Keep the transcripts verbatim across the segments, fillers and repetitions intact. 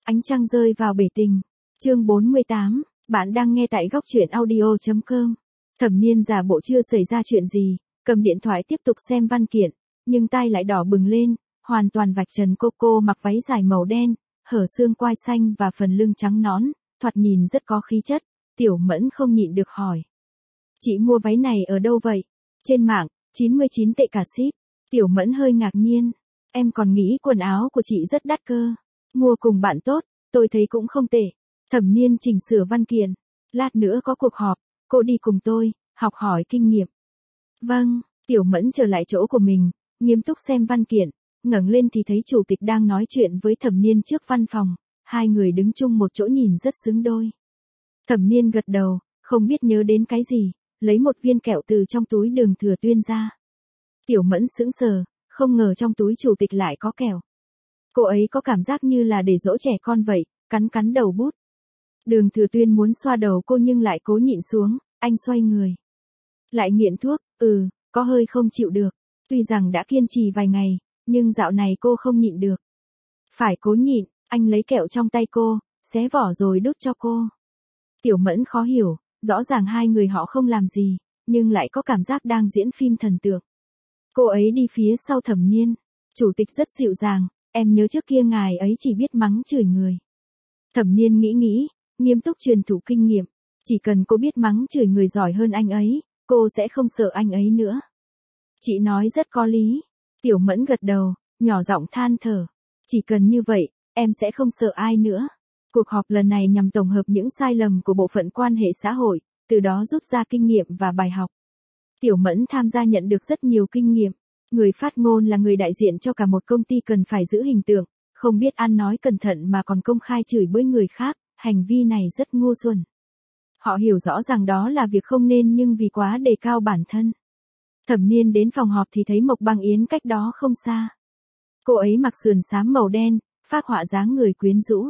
Ánh trăng rơi vào bể tình. Chương bốn mươi tám, bạn đang nghe tại góc truyện audio chấm com. Thẩm Niên giả bộ chưa xảy ra chuyện gì, cầm điện thoại tiếp tục xem văn kiện, nhưng tai lại đỏ bừng lên, hoàn toàn vạch trần cô cô mặc váy dài màu đen, hở xương quai xanh và phần lưng trắng nõn, thoạt nhìn rất có khí chất. Tiểu Mẫn không nhịn được hỏi. Chị mua váy này ở đâu vậy? Trên mạng, chín mươi chín tệ cả ship. Tiểu Mẫn hơi ngạc nhiên. Em còn nghĩ quần áo của chị rất đắt cơ. Mua cùng bạn tốt, tôi thấy cũng không tệ. Thẩm Niên chỉnh sửa văn kiện. Lát nữa có cuộc họp, cô đi cùng tôi, học hỏi kinh nghiệm. Vâng, Tiểu Mẫn trở lại chỗ của mình, nghiêm túc xem văn kiện, ngẩng lên thì thấy chủ tịch đang nói chuyện với Thẩm Niên trước văn phòng, hai người đứng chung một chỗ nhìn rất xứng đôi. Thẩm Niên gật đầu, không biết nhớ đến cái gì, lấy một viên kẹo từ trong túi Đường Thừa Tuyên ra. Tiểu Mẫn sững sờ, không ngờ trong túi chủ tịch lại có kẹo. Cô ấy có cảm giác như là để dỗ trẻ con vậy, cắn cắn đầu bút. Đường Thừa Tuyên muốn xoa đầu cô nhưng lại cố nhịn xuống, anh xoay người. Lại nghiện thuốc, ừ, có hơi không chịu được. Tuy rằng đã kiên trì vài ngày, nhưng dạo này cô không nhịn được. Phải cố nhịn, anh lấy kẹo trong tay cô, xé vỏ rồi đút cho cô. Tiểu Mẫn khó hiểu, rõ ràng hai người họ không làm gì, nhưng lại có cảm giác đang diễn phim thần tượng. Cô ấy đi phía sau Thẩm Niên. Chủ tịch rất dịu dàng, em nhớ trước kia ngài ấy chỉ biết mắng chửi người. Thẩm Niên nghĩ nghĩ, nghiêm túc truyền thụ kinh nghiệm. Chỉ cần cô biết mắng chửi người giỏi hơn anh ấy, cô sẽ không sợ anh ấy nữa. Chị nói rất có lý. Tiểu Mẫn gật đầu, nhỏ giọng than thở. Chỉ cần như vậy, em sẽ không sợ ai nữa. Cuộc họp lần này nhằm tổng hợp những sai lầm của bộ phận quan hệ xã hội, từ đó rút ra kinh nghiệm và bài học. Tiểu Mẫn tham gia nhận được rất nhiều kinh nghiệm. Người phát ngôn là người đại diện cho cả một công ty cần phải giữ hình tượng, không biết ăn nói cẩn thận mà còn công khai chửi bới người khác, hành vi này rất ngu xuẩn. Họ hiểu rõ rằng đó là việc không nên nhưng vì quá đề cao bản thân. Thẩm Niên đến phòng họp thì thấy Mộc Băng Yến cách đó không xa. Cô ấy mặc sườn xám màu đen, phác họa dáng người quyến rũ.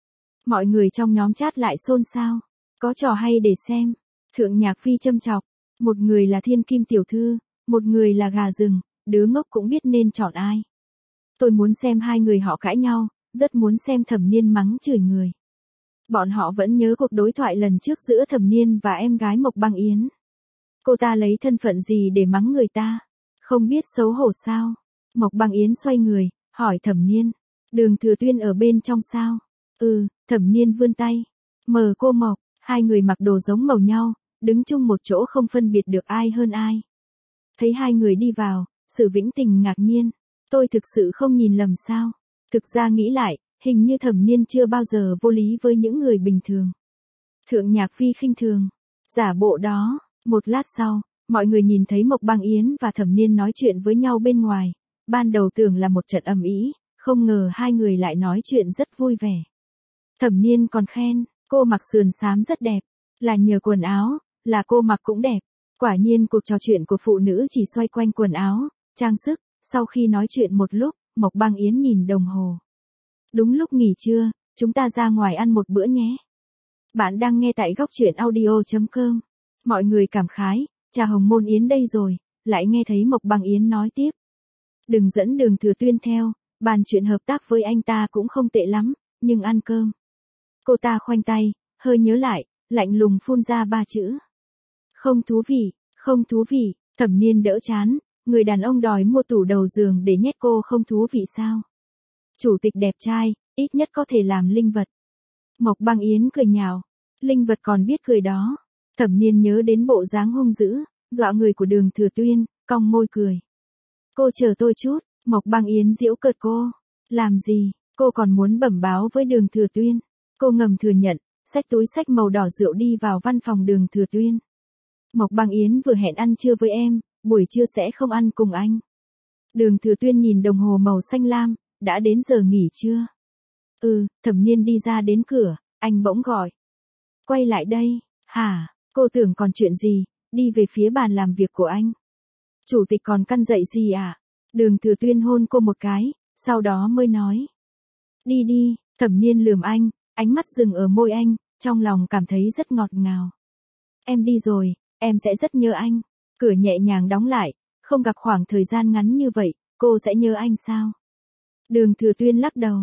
Mọi người trong nhóm chat lại xôn xao. Có trò hay để xem. Thượng Nhạc Phi châm chọc. Một người là thiên kim tiểu thư, một người là gà rừng, đứa ngốc cũng biết nên chọn ai. Tôi muốn xem hai người họ cãi nhau, rất muốn xem Thẩm Niên mắng chửi người. Bọn họ vẫn nhớ cuộc đối thoại lần trước giữa Thẩm Niên và em gái Mộc Băng Yến. Cô ta lấy thân phận gì để mắng người ta? Không biết xấu hổ sao? Mộc Băng Yến xoay người, hỏi Thẩm Niên. Đường Thừa Tuyên ở bên trong sao? Ừ, Thẩm Niên vươn tay. Mờ cô Mộc, hai người mặc đồ giống màu nhau, đứng chung một chỗ không phân biệt được ai hơn ai. Thấy hai người đi vào, Sử Vĩnh Tình ngạc nhiên. Tôi thực sự không nhìn lầm sao? Thực ra nghĩ lại, hình như Thẩm Niên chưa bao giờ vô lý với những người bình thường. Thượng Nhạc Phi khinh thường. Giả bộ đó. Một lát sau, mọi người nhìn thấy Mộc Băng Yến và Thẩm Niên nói chuyện với nhau bên ngoài. Ban đầu tưởng là một trận ầm ĩ, không ngờ hai người lại nói chuyện rất vui vẻ. Thẩm Niên còn khen, cô mặc sườn xám rất đẹp, là nhờ quần áo, là cô mặc cũng đẹp. Quả nhiên cuộc trò chuyện của phụ nữ chỉ xoay quanh quần áo, trang sức. Sau khi nói chuyện một lúc, Mộc Băng Yến nhìn đồng hồ. Đúng lúc nghỉ trưa, chúng ta ra ngoài ăn một bữa nhé. Bạn đang nghe tại góc truyện audio chấm com. Mọi người cảm khái, trà hồng môn Yến đây rồi, lại nghe thấy Mộc Băng Yến nói tiếp. Đừng dẫn Đường Thừa Tuyên theo, bàn chuyện hợp tác với anh ta cũng không tệ lắm, nhưng ăn cơm. Cô ta khoanh tay, hơi nhớ lại, lạnh lùng phun ra ba chữ. Không thú vị, không thú vị. Thẩm Niên đỡ chán, người đàn ông đòi mua tủ đầu giường để nhét cô không thú vị sao? Chủ tịch đẹp trai, ít nhất có thể làm linh vật. Mộc Băng Yến cười nhạo, linh vật còn biết cười đó. Thẩm Niên nhớ đến bộ dáng hung dữ, dọa người của Đường Thừa Tuyên, cong môi cười. Cô chờ tôi chút. Mộc Băng Yến giễu cợt cô. Làm gì, cô còn muốn bẩm báo với Đường Thừa Tuyên. Cô ngầm thừa nhận, xách túi xách màu đỏ rượu đi vào văn phòng Đường Thừa Tuyên. Mộc Băng Yến vừa hẹn ăn trưa với em, buổi trưa sẽ không ăn cùng anh. Đường Thừa Tuyên nhìn đồng hồ màu xanh lam, đã đến giờ nghỉ trưa. Ừ, Thẩm Niên đi ra đến cửa, anh bỗng gọi. Quay lại đây, hả, cô tưởng còn chuyện gì, đi về phía bàn làm việc của anh. Chủ tịch còn căn dậy gì à? Đường Thừa Tuyên hôn cô một cái, sau đó mới nói. Đi đi, Thẩm Niên lườm anh, ánh mắt dừng ở môi anh, trong lòng cảm thấy rất ngọt ngào. Em đi rồi, em sẽ rất nhớ anh. Cửa nhẹ nhàng đóng lại, không gặp khoảng thời gian ngắn như vậy, cô sẽ nhớ anh sao? Đường Thừa Tuyên lắc đầu.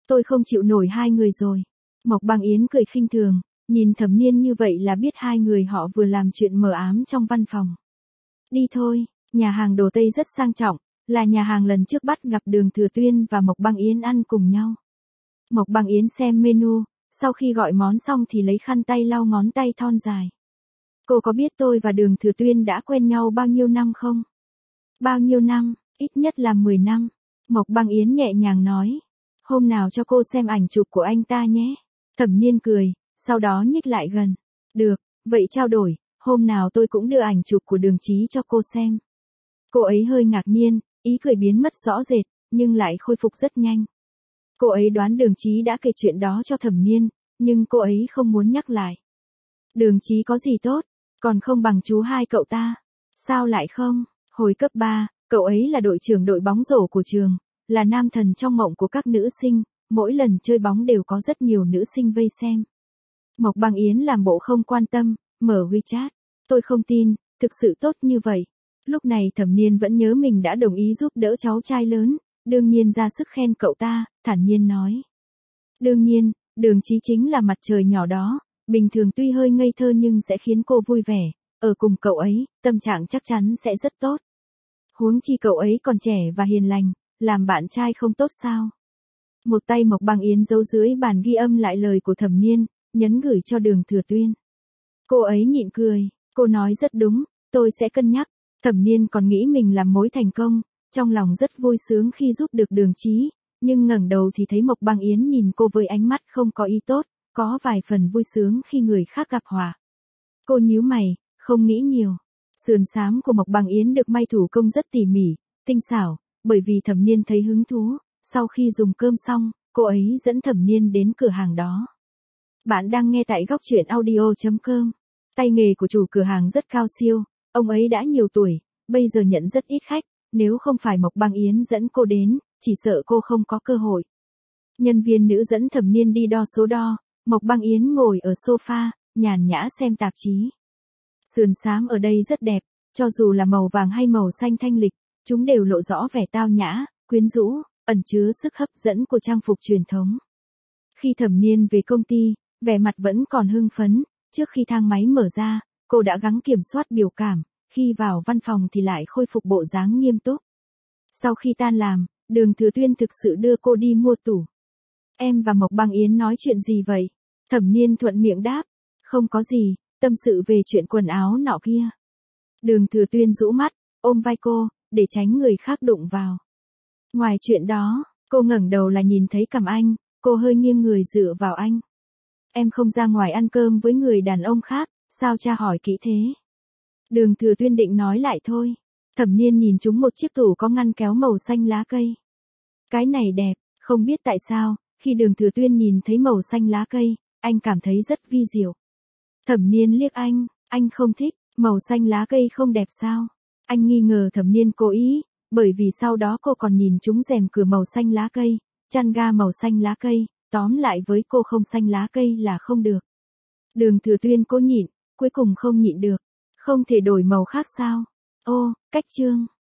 Tôi không chịu nổi hai người rồi. Mộc Băng Yến cười khinh thường, nhìn Thẩm Niên như vậy là biết hai người họ vừa làm chuyện mờ ám trong văn phòng. Đi thôi, nhà hàng đồ Tây rất sang trọng, là nhà hàng lần trước bắt gặp Đường Thừa Tuyên và Mộc Băng Yến ăn cùng nhau. Mộc Băng Yến xem menu, sau khi gọi món xong thì lấy khăn tay lau ngón tay thon dài. Cô có biết tôi và Đường Thừa Tuyên đã quen nhau bao nhiêu năm không? Bao nhiêu năm, ít nhất là mười năm. Mộc Băng Yến nhẹ nhàng nói. Hôm nào cho cô xem ảnh chụp của anh ta nhé. Thẩm Niên cười, sau đó nhích lại gần. Được, vậy trao đổi, hôm nào tôi cũng đưa ảnh chụp của Đường Chí cho cô xem. Cô ấy hơi ngạc nhiên, ý cười biến mất rõ rệt, nhưng lại khôi phục rất nhanh. Cô ấy đoán Đường Chí đã kể chuyện đó cho Thẩm Niên, nhưng cô ấy không muốn nhắc lại. Đường Chí có gì tốt, còn không bằng chú hai cậu ta. Sao lại không? Hồi cấp ba, cậu ấy là đội trưởng đội bóng rổ của trường, là nam thần trong mộng của các nữ sinh, mỗi lần chơi bóng đều có rất nhiều nữ sinh vây xem. Mộc Băng Yến làm bộ không quan tâm, mở WeChat. Tôi không tin, thực sự tốt như vậy. Lúc này Thẩm Niên vẫn nhớ mình đã đồng ý giúp đỡ cháu trai lớn, đương nhiên ra sức khen cậu ta, thản nhiên nói. Đương nhiên, Đường Chí chính là mặt trời nhỏ đó, bình thường tuy hơi ngây thơ nhưng sẽ khiến cô vui vẻ, ở cùng cậu ấy, tâm trạng chắc chắn sẽ rất tốt. Huống chi cậu ấy còn trẻ và hiền lành, làm bạn trai không tốt sao? Một tay Mộc Băng Yến giấu dưới bàn ghi âm lại lời của Thẩm Niên, nhấn gửi cho Đường Thừa Tuyên. Cô ấy nhịn cười, cô nói rất đúng, tôi sẽ cân nhắc. Thẩm Niên còn nghĩ mình làm mối thành công, trong lòng rất vui sướng khi giúp được Đường Chí, nhưng ngẩng đầu thì thấy Mộc Băng Yến nhìn cô với ánh mắt không có ý tốt, có vài phần vui sướng khi người khác gặp họa. Cô nhíu mày, không nghĩ nhiều. Sườn xám của Mộc Băng Yến được may thủ công rất tỉ mỉ, tinh xảo, bởi vì Thẩm Niên thấy hứng thú, sau khi dùng cơm xong, cô ấy dẫn Thẩm Niên đến cửa hàng đó. Bạn đang nghe tại góc truyện audio chấm com. Tay nghề của chủ cửa hàng rất cao siêu, ông ấy đã nhiều tuổi, bây giờ nhận rất ít khách, nếu không phải Mộc Băng Yến dẫn cô đến, chỉ sợ cô không có cơ hội. Nhân viên nữ dẫn Thẩm Niên đi đo số đo, Mộc Băng Yến ngồi ở sofa, nhàn nhã xem tạp chí. Sườn xám ở đây rất đẹp, cho dù là màu vàng hay màu xanh thanh lịch, chúng đều lộ rõ vẻ tao nhã, quyến rũ, ẩn chứa sức hấp dẫn của trang phục truyền thống. Khi Thẩm Niên về công ty, vẻ mặt vẫn còn hưng phấn, trước khi thang máy mở ra, cô đã gắng kiểm soát biểu cảm, khi vào văn phòng thì lại khôi phục bộ dáng nghiêm túc. Sau khi tan làm, Đường Thừa Tuyên thực sự đưa cô đi mua tủ. Em và Mộc Băng Yến nói chuyện gì vậy? Thẩm Niên thuận miệng đáp. Không có gì, tâm sự về chuyện quần áo nọ kia. Đường Thừa Tuyên rũ mắt, ôm vai cô, để tránh người khác đụng vào. Ngoài chuyện đó, cô ngẩng đầu là nhìn thấy cằm anh, cô hơi nghiêng người dựa vào anh. Em không ra ngoài ăn cơm với người đàn ông khác, sao cha hỏi kỹ thế? Đường Thừa Tuyên định nói lại thôi. Thẩm Niên nhìn trúng một chiếc tủ có ngăn kéo màu xanh lá cây. Cái này đẹp, không biết tại sao, khi Đường Thừa Tuyên nhìn thấy màu xanh lá cây, anh cảm thấy rất vi diệu. Thẩm Niên liếc anh, anh không thích, màu xanh lá cây không đẹp sao? Anh nghi ngờ Thẩm Niên cố ý, bởi vì sau đó cô còn nhìn trúng rèm cửa màu xanh lá cây, chăn ga màu xanh lá cây, tóm lại với cô không xanh lá cây là không được. Đường Thừa Tuyên cố nhịn, cuối cùng không nhịn được. Không thể đổi màu khác sao? Ô, cách chương.